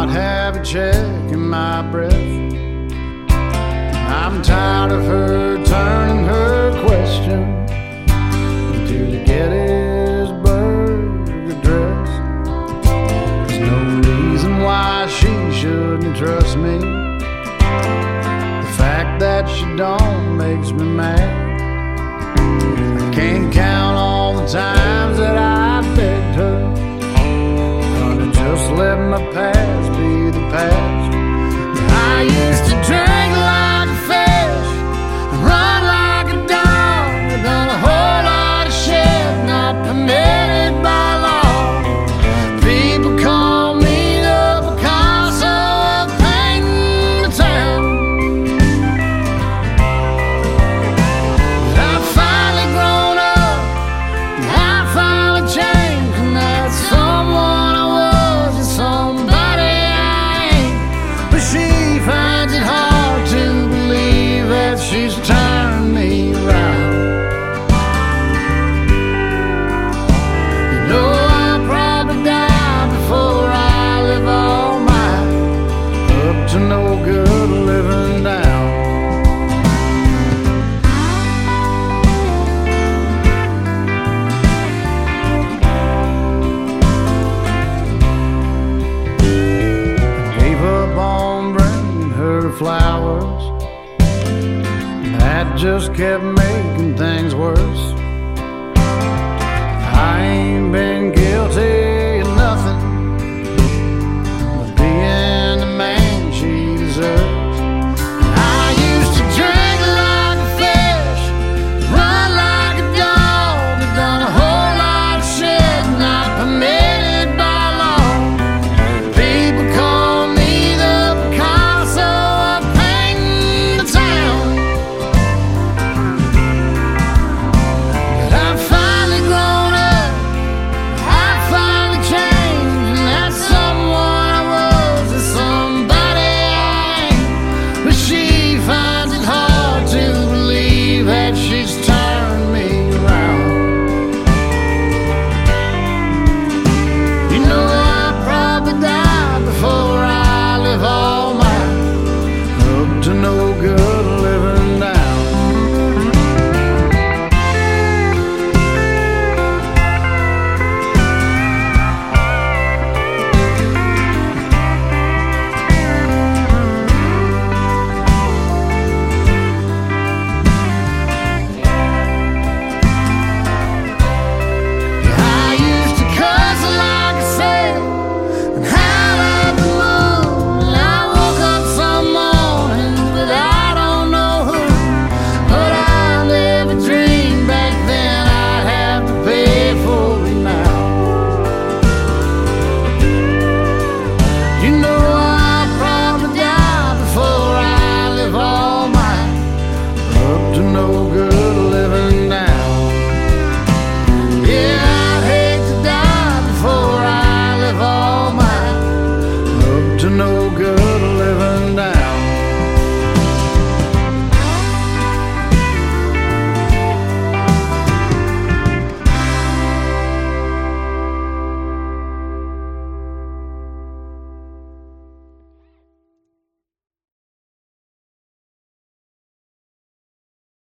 not have a check in my breath. I'm tired of her turning her question to the Gettysburg Address. There's no reason why she shouldn't trust me. The fact that she don't makes me mad. I can't count all the times that I begged her, gonna just let my past be the past. I used to drink like a fish and run like a dog. I've done a whole lot of shit not permitted by law. People call me the Picasso of painting the town. But I've finally grown up and I finally changed, and that's someone I was and somebody I ain't. But she finds it hard to believe that she's turned me around. You know I'll probably die before I live all mine, up to no good living down. Gave up on bringing her flowers. That just kept making things worse. I ain't been guilty of nothing but being the man she deserves. I used to drink like a fish, run like a dog. I've done a whole lot of shit not permitted by law. People call me the Picasso of painting the town. But I've finally grown up, I've finally changed, and that's someone I was and somebody I ain't. But she finds it hard to believe that she's turned me around. You know I'll probably die before I live all mine, up to no good living down. I used to cuss like a sailor and howl at the moon. And I woke up some mornings, but I don't know who. But I never dreamed back then I'd have to pay for it now. You know I'll probably die before I live all mine, up to no good living down. Yeah, I'd hate to die before I live all mine, up to no good